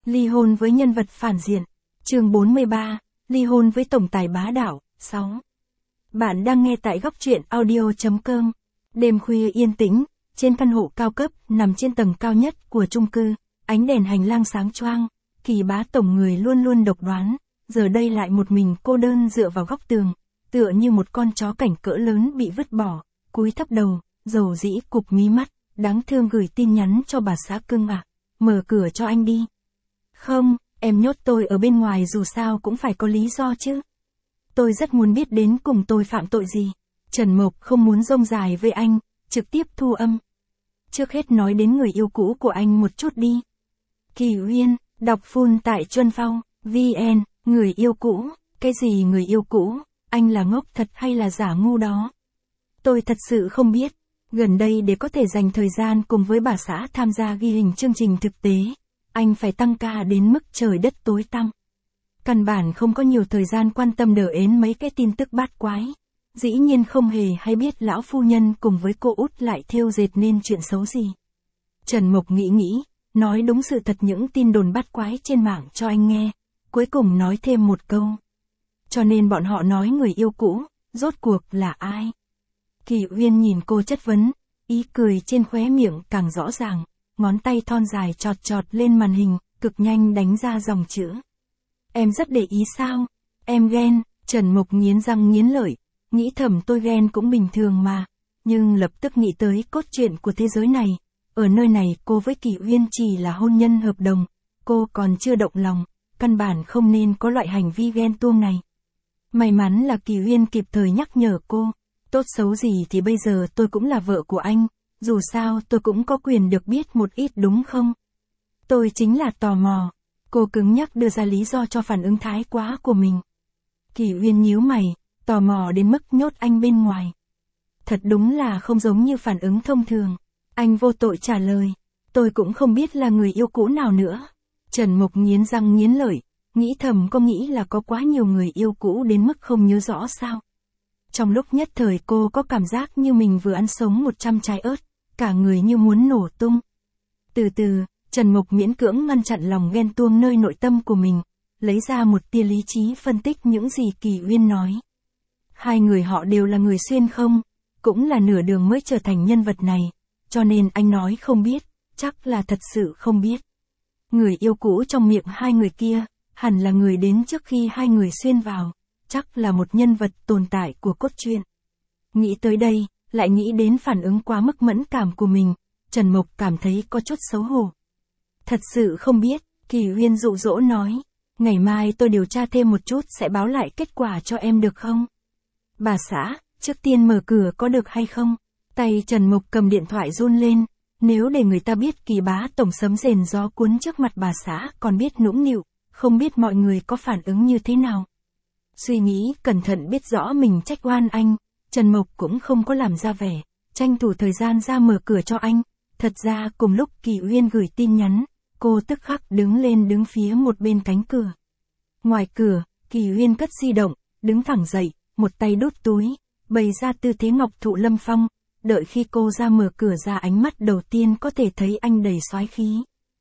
Ly hôn với nhân vật phản diện. Chương 43, ly hôn với tổng tài bá đạo. 6. Bạn đang nghe tại góc truyện audio.com. Đêm khuya yên tĩnh, trên căn hộ cao cấp nằm trên tầng cao nhất của chung cư, ánh đèn hành lang sáng choang, Kỳ bá tổng người luôn luôn độc đoán, giờ đây lại một mình cô đơn dựa vào góc tường, tựa như một con chó cảnh cỡ lớn bị vứt bỏ, cúi thấp đầu, dầu dĩ cụp mí mắt, đáng thương gửi tin nhắn cho bà xã cưng ạ. Mở cửa cho anh đi. Không, em nhốt tôi ở bên ngoài dù sao cũng phải có lý do chứ. Tôi rất muốn biết đến cùng tôi phạm tội gì. Trần Mộc không muốn rông dài với anh, trực tiếp thu âm. Trước hết nói đến người yêu cũ của anh một chút đi. Kỳ Uyên, đọc full tại Chuân Phong, VN, người yêu cũ, cái gì người yêu cũ, anh là ngốc thật hay là giả ngu đó? Tôi thật sự không biết, gần đây để có thể dành thời gian cùng với bà xã tham gia ghi hình chương trình thực tế, anh phải tăng ca đến mức trời đất tối tăm. Căn bản không có nhiều thời gian quan tâm đờ ến mấy cái tin tức bát quái. Dĩ nhiên không hề hay biết lão phu nhân cùng với cô út lại thêu dệt nên chuyện xấu gì. Trần Mộc nghĩ, nói đúng sự thật những tin đồn bát quái trên mạng cho anh nghe, cuối cùng nói thêm một câu. Cho nên bọn họ nói người yêu cũ, rốt cuộc là ai? Kỳ Uyên nhìn cô chất vấn, ý cười trên khóe miệng càng rõ ràng, ngón tay thon dài chọt lên màn hình, cực nhanh đánh ra dòng chữ. Em rất để ý sao? Em ghen. Trần Mộc nghiến răng nghiến lợi, nghĩ thầm tôi ghen cũng bình thường mà, nhưng lập tức nghĩ tới cốt truyện của thế giới này. Ở nơi này cô với Kỳ Uyên chỉ là hôn nhân hợp đồng, cô còn chưa động lòng, căn bản không nên có loại hành vi ghen tuông này. May mắn là Kỳ Uyên kịp thời nhắc nhở cô, tốt xấu gì thì bây giờ tôi cũng là vợ của anh, dù sao tôi cũng có quyền được biết một ít đúng không? Tôi chính là tò mò. Cô cứng nhắc đưa ra lý do cho phản ứng thái quá của mình. Kỳ Uyên nhíu mày, tò mò đến mức nhốt anh bên ngoài. Thật đúng là không giống như phản ứng thông thường. Anh vô tội trả lời, tôi cũng không biết là người yêu cũ nào nữa. Trần Mộc nghiến răng nghiến lợi, nghĩ thầm có nghĩ là có quá nhiều người yêu cũ đến mức không nhớ rõ sao. Trong lúc nhất thời cô có cảm giác như mình vừa ăn sống 100 trái ớt, cả người như muốn nổ tung. Từ từ, Trần Mộc miễn cưỡng ngăn chặn lòng ghen tuông nơi nội tâm của mình, lấy ra một tia lý trí phân tích những gì Kỳ Uyên nói. Hai người họ đều là người xuyên không, cũng là nửa đường mới trở thành nhân vật này, cho nên anh nói không biết, chắc là thật sự không biết. Người yêu cũ trong miệng hai người kia, hẳn là người đến trước khi hai người xuyên vào, chắc là một nhân vật tồn tại của cốt truyện. Nghĩ tới đây, lại nghĩ đến phản ứng quá mức mẫn cảm của mình, Trần Mộc cảm thấy có chút xấu hổ. Thật sự không biết, Kỳ Uyên dụ dỗ nói, ngày mai tôi điều tra thêm một chút sẽ báo lại kết quả cho em được không? Bà xã, trước tiên mở cửa có được hay không? Tay Trần Mộc cầm điện thoại run lên, nếu để người ta biết Kỳ bá tổng sấm rền gió cuốn trước mặt bà xã còn biết nũng nịu, không biết mọi người có phản ứng như thế nào. Suy nghĩ cẩn thận biết rõ mình trách oan anh, Trần Mộc cũng không có làm ra vẻ, tranh thủ thời gian ra mở cửa cho anh. Thật ra cùng lúc Kỳ Uyên gửi tin nhắn, cô tức khắc đứng phía một bên cánh cửa. Ngoài cửa, Kỳ Uyên cất di động, đứng thẳng dậy, một tay đút túi, bày ra tư thế ngọc thụ lâm phong, đợi khi cô ra mở cửa ra ánh mắt đầu tiên có thể thấy anh đầy soái khí.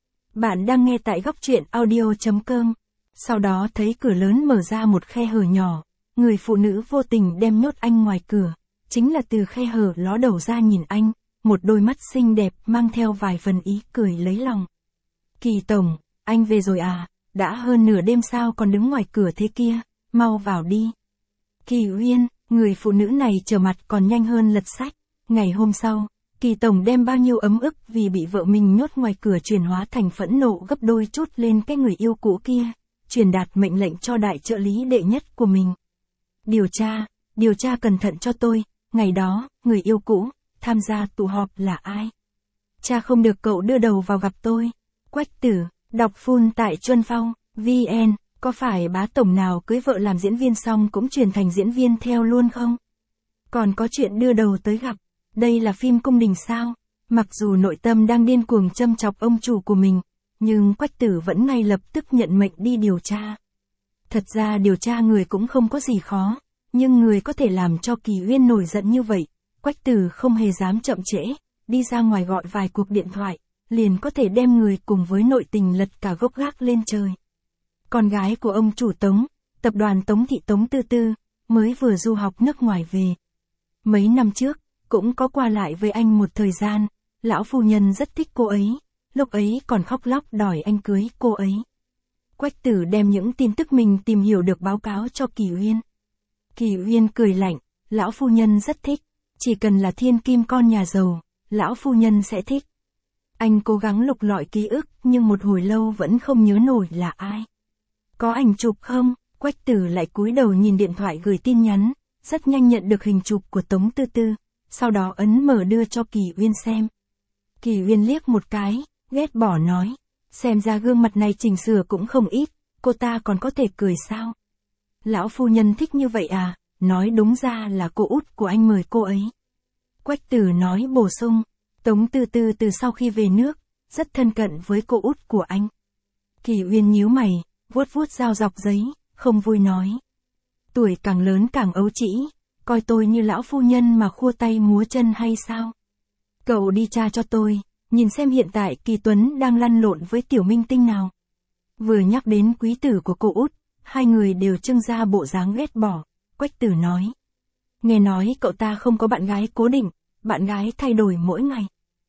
Bạn đang nghe tại góc truyện audio.com. Sau đó thấy cửa lớn mở ra một khe hở nhỏ, người phụ nữ vô tình đem nhốt anh ngoài cửa, chính là từ khe hở ló đầu ra nhìn anh, một đôi mắt xinh đẹp mang theo vài phần ý cười lấy lòng. Kỳ tổng, anh về rồi à, đã hơn nửa đêm sao còn đứng ngoài cửa thế kia, mau vào đi. Kỳ Uyên, người phụ nữ này trở mặt còn nhanh hơn lật sách. Ngày hôm sau, Kỳ tổng đem bao nhiêu ấm ức vì bị vợ mình nhốt ngoài cửa chuyển hóa thành phẫn nộ gấp đôi chút lên cái người yêu cũ kia, truyền đạt mệnh lệnh cho đại trợ lý đệ nhất của mình. Điều tra cẩn thận cho tôi, ngày đó, người yêu cũ, tham gia tụ họp là ai? Cha không được cậu đưa đầu vào gặp tôi. Quách Tử, đọc full tại Chuân Phong, VN, có phải bá tổng nào cưới vợ làm diễn viên xong cũng chuyển thành diễn viên theo luôn không? Còn có chuyện đưa đầu tới gặp, đây là phim cung đình sao? Mặc dù nội tâm đang điên cuồng châm chọc ông chủ của mình, nhưng Quách Tử vẫn ngay lập tức nhận mệnh đi điều tra. Thật ra điều tra người cũng không có gì khó, nhưng người có thể làm cho Kỳ Uyên nổi giận như vậy, Quách Tử không hề dám chậm trễ, đi ra ngoài gọi vài cuộc điện thoại, liền có thể đem người cùng với nội tình lật cả gốc gác lên trời. Con gái của ông chủ Tống, tập đoàn Tống Thị Tống Tư Tư, mới vừa du học nước ngoài về. Mấy năm trước, cũng có qua lại với anh một thời gian, lão phu nhân rất thích cô ấy, lúc ấy còn khóc lóc đòi anh cưới cô ấy. Quách Tử đem những tin tức mình tìm hiểu được báo cáo cho Kỳ Uyên. Kỳ Uyên cười lạnh, lão phu nhân rất thích, chỉ cần là thiên kim con nhà giàu, lão phu nhân sẽ thích. Anh cố gắng lục lọi ký ức nhưng một hồi lâu vẫn không nhớ nổi là ai. Có ảnh chụp không? Quách Tử lại cúi đầu nhìn điện thoại gửi tin nhắn, rất nhanh nhận được hình chụp của Tống Tư Tư, sau đó ấn mở đưa cho Kỳ Uyên xem. Kỳ Uyên liếc một cái, ghét bỏ nói, xem ra gương mặt này chỉnh sửa cũng không ít, cô ta còn có thể cười sao? Lão phu nhân thích như vậy à? Nói đúng ra là cô út của anh mời cô ấy. Quách Tử nói bổ sung, Tống Tư Tư từ sau khi về nước, rất thân cận với cô út của anh. Kỳ Uyên nhíu mày, vuốt vuốt dao dọc giấy, không vui nói. Tuổi càng lớn càng ấu trĩ, coi tôi như lão phu nhân mà khua tay múa chân hay sao? Cậu đi tra cho tôi, nhìn xem hiện tại Kỳ Tuấn đang lăn lộn với tiểu minh tinh nào. Vừa nhắc đến quý tử của cô út, hai người đều trưng ra bộ dáng ghét bỏ. Quách Tử nói. Nghe nói cậu ta không có bạn gái cố định, bạn gái thay đổi mỗi ngày.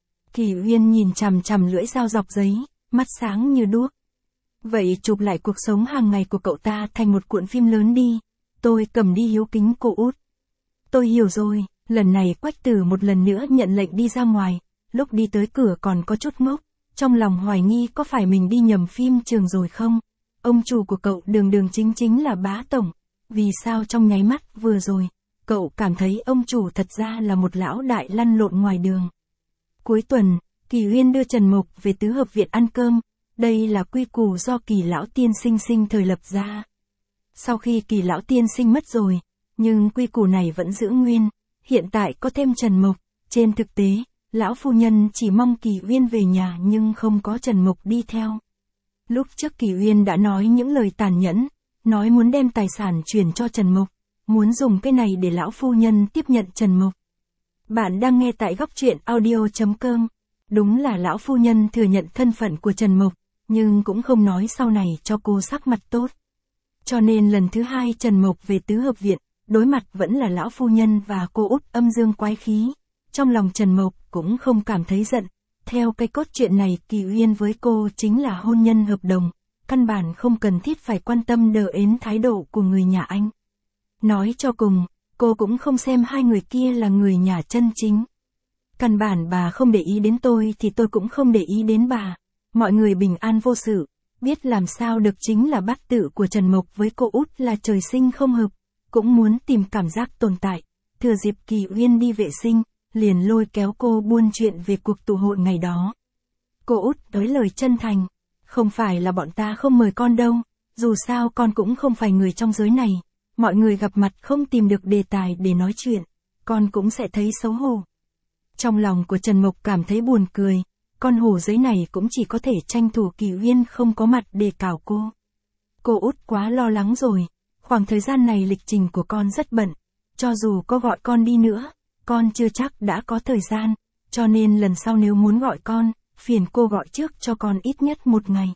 Kỳ Uyên nhìn chằm chằm lưỡi dao dọc giấy, mắt sáng như đuốc. Vậy chụp lại cuộc sống hàng ngày của cậu ta thành một cuộn phim lớn đi, tôi cầm đi hiếu kính cô út. Tôi hiểu rồi, lần này Quách Tử một lần nữa nhận lệnh đi ra ngoài, lúc đi tới cửa còn có chút ngốc, trong lòng hoài nghi có phải mình đi nhầm phim trường rồi không? Ông chủ của cậu đường đường chính chính là bá tổng, vì sao trong nháy mắt vừa rồi, cậu cảm thấy ông chủ thật ra là một lão đại lăn lộn ngoài đường. Cuối tuần, Kỳ Uyên đưa Trần Mộc về tứ hợp viện ăn cơm, đây là quy củ do Kỳ lão tiên sinh thời lập ra. Sau khi Kỳ lão tiên sinh mất rồi, nhưng quy củ này vẫn giữ nguyên, hiện tại có thêm Trần Mộc, trên thực tế, lão phu nhân chỉ mong Kỳ Uyên về nhà nhưng không có Trần Mộc đi theo. Lúc trước Kỳ Uyên đã nói những lời tàn nhẫn, nói muốn đem tài sản chuyển cho Trần Mộc, muốn dùng cái này để lão phu nhân tiếp nhận Trần Mộc. Bạn đang nghe tại góc truyện audio.com. Đúng là lão phu nhân thừa nhận thân phận của Trần Mộc, nhưng cũng không nói sau này cho cô sắc mặt tốt. Cho nên lần thứ hai Trần Mộc về tứ hợp viện, đối mặt vẫn là lão phu nhân và cô út âm dương quái khí. Trong lòng Trần Mộc cũng không cảm thấy giận. Theo cái cốt truyện này Kỳ Uyên với cô chính là hôn nhân hợp đồng, căn bản không cần thiết phải quan tâm đờ ến thái độ của người nhà anh. Nói cho cùng, cô cũng không xem hai người kia là người nhà chân chính. Căn bản bà không để ý đến tôi thì tôi cũng không để ý đến bà. Mọi người bình an vô sự, biết làm sao được chính là bát tự của Trần Mộc với cô út là trời sinh không hợp, cũng muốn tìm cảm giác tồn tại. Thừa dịp Kỳ Uyên đi vệ sinh, liền lôi kéo cô buôn chuyện về cuộc tụ hội ngày đó. Cô út nói lời chân thành, không phải là bọn ta không mời con đâu, dù sao con cũng không phải người trong giới này, mọi người gặp mặt không tìm được đề tài để nói chuyện, con cũng sẽ thấy xấu hổ. Trong lòng của Trần Mộc cảm thấy buồn cười, con hổ giấy này cũng chỉ có thể tranh thủ Kỳ Uyên không có mặt để cào cô. Cô út quá lo lắng rồi, khoảng thời gian này lịch trình của con rất bận, cho dù có gọi con đi nữa, con chưa chắc đã có thời gian, cho nên lần sau nếu muốn gọi con, phiền cô gọi trước cho con ít nhất một ngày.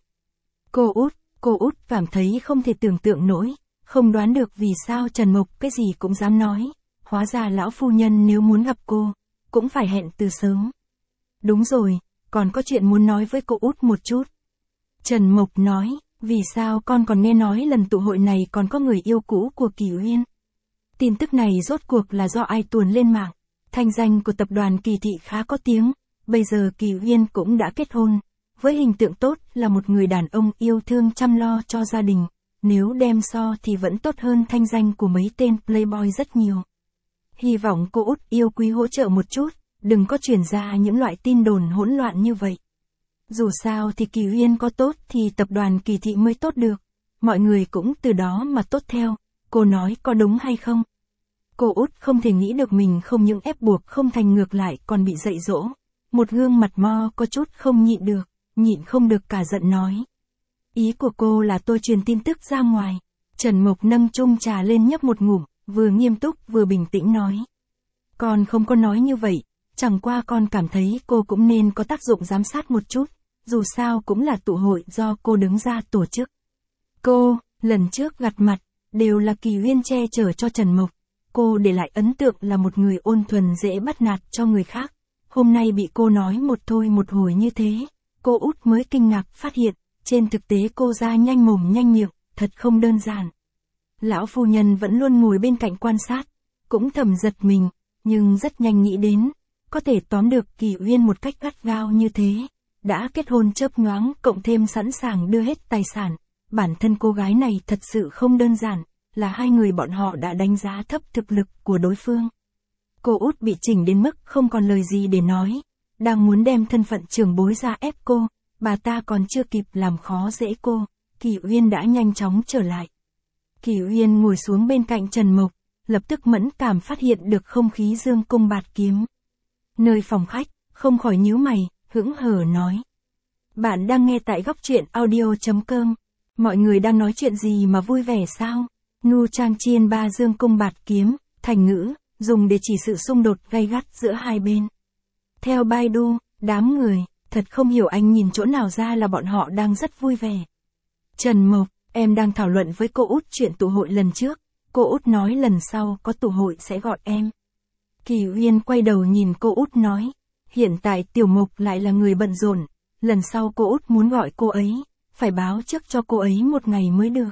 Cô út cảm thấy không thể tưởng tượng nổi, không đoán được vì sao Trần Mộc cái gì cũng dám nói, hóa ra lão phu nhân nếu muốn gặp cô, cũng phải hẹn từ sớm. Đúng rồi, còn có chuyện muốn nói với cô út một chút. Trần Mộc nói, vì sao con còn nghe nói lần tụ hội này còn có người yêu cũ của Kỳ Uyên. Tin tức này rốt cuộc là do ai tuồn lên mạng. Thanh danh của tập đoàn Kỳ Thị khá có tiếng, bây giờ Kỳ Uyên cũng đã kết hôn, với hình tượng tốt là một người đàn ông yêu thương chăm lo cho gia đình, nếu đem so thì vẫn tốt hơn thanh danh của mấy tên playboy rất nhiều. Hy vọng cô út yêu quý hỗ trợ một chút, đừng có truyền ra những loại tin đồn hỗn loạn như vậy. Dù sao thì Kỳ Uyên có tốt thì tập đoàn Kỳ Thị mới tốt được, mọi người cũng từ đó mà tốt theo, cô nói có đúng hay không? Cô út không thể nghĩ được mình không những ép buộc không thành ngược lại còn bị dạy dỗ. Một gương mặt mo có chút không nhịn không được cả giận nói. Ý của cô là tôi truyền tin tức ra ngoài. Trần Mộc nâng chung trà lên nhấp một ngụm, vừa nghiêm túc vừa bình tĩnh nói. Con không có nói như vậy, Chẳng qua con cảm thấy cô cũng nên có tác dụng giám sát một chút, dù sao cũng là tụ hội do cô đứng ra tổ chức. Cô, lần trước gặp mặt, đều là Kỳ Uyên che chở cho Trần Mộc. Cô để lại ấn tượng là một người ôn thuần dễ bắt nạt cho người khác. Hôm nay bị cô nói một thôi một hồi như thế, cô Út mới kinh ngạc phát hiện, trên thực tế cô ra nhanh mồm nhanh miệng, thật không đơn giản. Lão phu nhân vẫn luôn ngồi bên cạnh quan sát, cũng thầm giật mình, nhưng rất nhanh nghĩ đến, có thể tóm được Kỳ Uyên một cách gắt gao như thế, đã kết hôn chớp nhoáng cộng thêm sẵn sàng đưa hết tài sản, bản thân cô gái này thật sự không đơn giản, là hai người bọn họ đã đánh giá thấp thực lực của đối phương. Cô Út bị chỉnh đến mức không còn lời gì để nói, đang muốn đem thân phận trưởng bối ra ép cô, bà ta còn chưa kịp làm khó dễ cô, Kỳ Uyên đã nhanh chóng trở lại. Kỳ Uyên ngồi xuống bên cạnh Trần Mộc, lập tức mẫn cảm phát hiện được không khí dương cung bạt kiếm. Nơi phòng khách, không khỏi nhíu mày, hững hờ nói. Bạn đang nghe tại góc truyện audio.com. Mọi người đang nói chuyện gì mà vui vẻ sao? Nu Trang Chiên Ba dương cung bạt kiếm, thành ngữ, dùng để chỉ sự xung đột gay gắt giữa hai bên. Theo Baidu, đám người, thật không hiểu anh nhìn chỗ nào ra là bọn họ đang rất vui vẻ. Trần Mộc, em đang thảo luận với cô Út chuyện tụ hội lần trước, cô Út nói lần sau có tụ hội sẽ gọi em. Kỳ Uyên quay đầu nhìn cô Út nói, hiện tại Tiểu Mộc lại là người bận rộn, lần sau cô Út muốn gọi cô ấy, phải báo trước cho cô ấy một ngày mới được.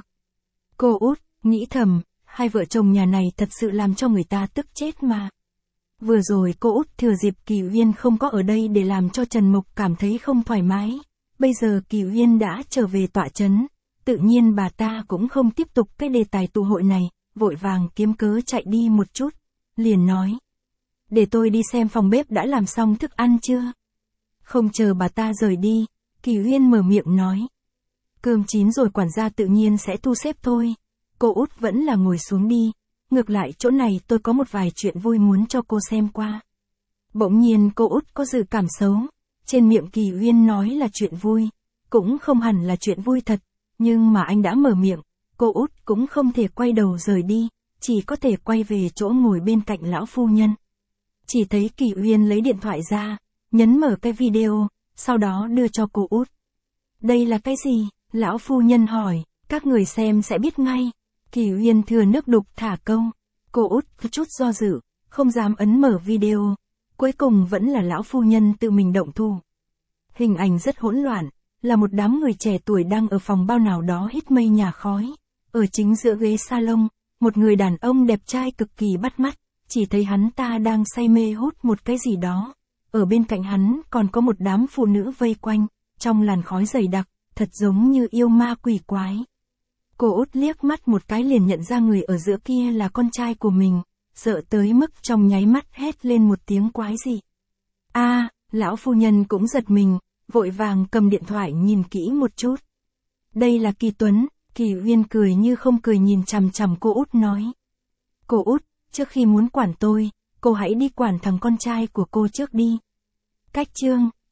Cô Út, nghĩ thầm, hai vợ chồng nhà này thật sự làm cho người ta tức chết mà. Vừa rồi cô Út thừa dịp Kỳ Uyên không có ở đây để làm cho Trần Mộc cảm thấy không thoải mái, bây giờ Kỳ Uyên đã trở về tọa trấn, tự nhiên bà ta cũng không tiếp tục cái đề tài tụ hội này, vội vàng kiếm cớ chạy đi một chút, liền nói. Để tôi đi xem phòng bếp đã làm xong thức ăn chưa? Không chờ bà ta rời đi, Kỳ Uyên mở miệng nói. Cơm chín rồi quản gia tự nhiên sẽ thu xếp thôi. Cô Út vẫn là ngồi xuống đi, ngược lại chỗ này tôi có một vài chuyện vui muốn cho cô xem qua. Bỗng nhiên cô Út có dự cảm xấu, trên miệng Kỳ Uyên nói là chuyện vui, cũng không hẳn là chuyện vui thật, nhưng mà anh đã mở miệng, cô Út cũng không thể quay đầu rời đi, chỉ có thể quay về chỗ ngồi bên cạnh lão phu nhân. Chỉ thấy Kỳ Uyên lấy điện thoại ra, nhấn mở cái video, sau đó đưa cho cô Út. Đây là cái gì? Lão phu nhân hỏi, các người xem sẽ biết ngay. Kỳ Uyên thừa nước đục thả câu. Cô Út có chút do dự, không dám ấn mở video. Cuối cùng vẫn là lão phu nhân tự mình động thủ. Hình ảnh rất hỗn loạn, là một đám người trẻ tuổi đang ở phòng bao nào đó hít mây nhà khói. Ở chính giữa ghế salon, một người đàn ông đẹp trai cực kỳ bắt mắt, chỉ thấy hắn ta đang say mê hút một cái gì đó. Ở bên cạnh hắn còn có một đám phụ nữ vây quanh, trong làn khói dày đặc, thật giống như yêu ma quỷ quái. Cô Út liếc mắt một cái liền nhận ra người ở giữa kia là con trai của mình, sợ tới mức trong nháy mắt hét lên một tiếng quái dị. Lão phu nhân cũng giật mình, vội vàng cầm điện thoại nhìn kỹ một chút. Đây là Kỳ Tuấn, Kỳ Uyên cười như không cười nhìn chằm chằm cô Út nói. Cô Út, trước khi muốn quản tôi, cô hãy đi quản thằng con trai của cô trước đi. Cách chương